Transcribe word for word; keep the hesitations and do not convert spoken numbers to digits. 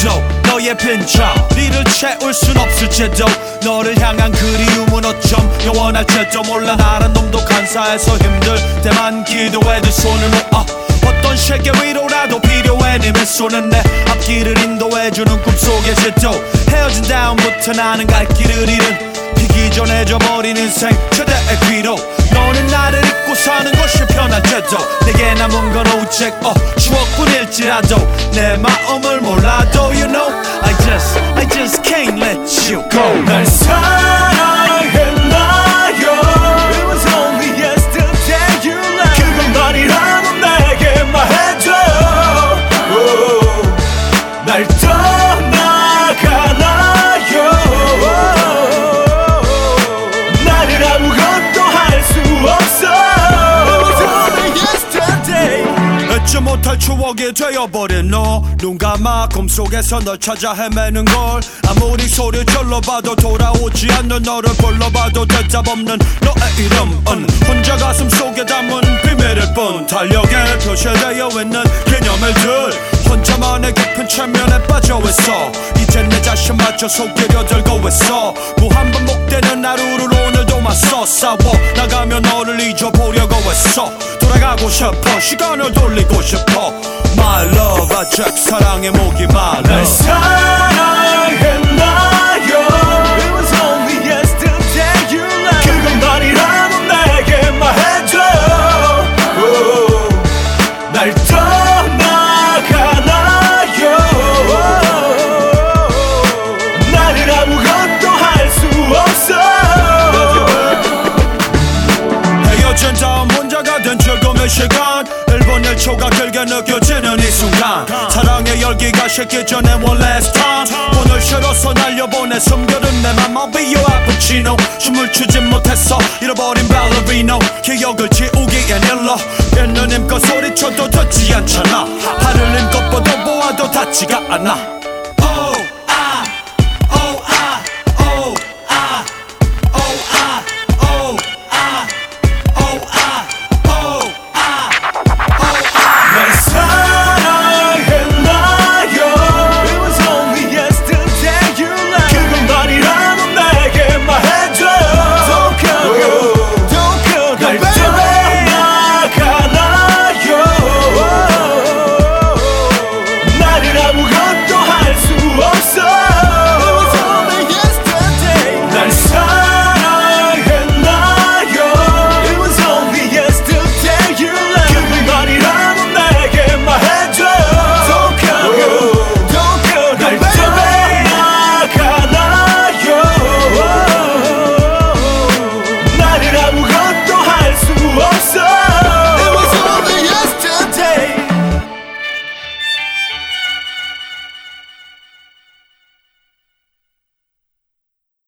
그래도 너의 빈자 리를 채울 순 없을지도 너를 향한 그리움은 어쩜 영원할지도 몰라. 나란 놈도 간사해서 힘들 때만 기도해 두 손을 모아 어떤 세계 위로라도 필요해 네 맨손은 내 앞길을 인도해주는 꿈속의 지도. 헤어진 다음부터 나는 갈 길을 잃은 피기 전에 져버린 인생 최대의 귀로. 너는 나를 잊고 사는 것이 편한 제도. 내게 남은 건 오직 어 추억뿐일지라도 내 마음을 몰라도 You know I just I just can't let you go. 날 사랑했나요? It was only yesterday you left. 그것만이라도 내게 말해줘. oh. 날 떠나가나요? 나를 아무것도 할 수 없어. It was only yesterday. 잊지 못할 추억이 되어버린 너. 눈 감아 꿈속에서 널 찾아 헤매는 걸. 아무리 소리 질러봐도 돌아오지 않는 너를 불러봐도 대답 없는 너의 이름은 혼자 가슴 속에 담은 비밀일 뿐. 달력에 표시되어 있는 기념일들 혼자만의 깊은 최면에 빠져 있어. 이제 내 자신마저 속이려 들고 있어. 무한반복되는 하루를 오늘도 맞서 싸워 나가며 너를 잊어보려고 했어. 돌아가고 싶어 시간을 돌리고 싶어. My love 아직 사랑의 목이 말라. 날 사랑했나요? It was only yesterday you left. 그것만이라도 내게 말해줘. oh. 날 떠나가나요? 나를 아무것도 할 수 없어. 헤어진 다음 혼자가 된 즐거움의 시간 일 분 일 초가 길게 느껴지는 이 순간. 사랑의 열기가 식기 전에 one last time. 오늘 싫어서 날려보내 숨겨둔 내 맘 I'll be your cappuccino. 춤을 추지 못했어 잃어버린 발레리노. 기억을 지우기엔 일러 있는 힘껏 소리쳐도 듣지 않잖아. 하늘 힘껏 뻗어 보아도 닿지가 않아.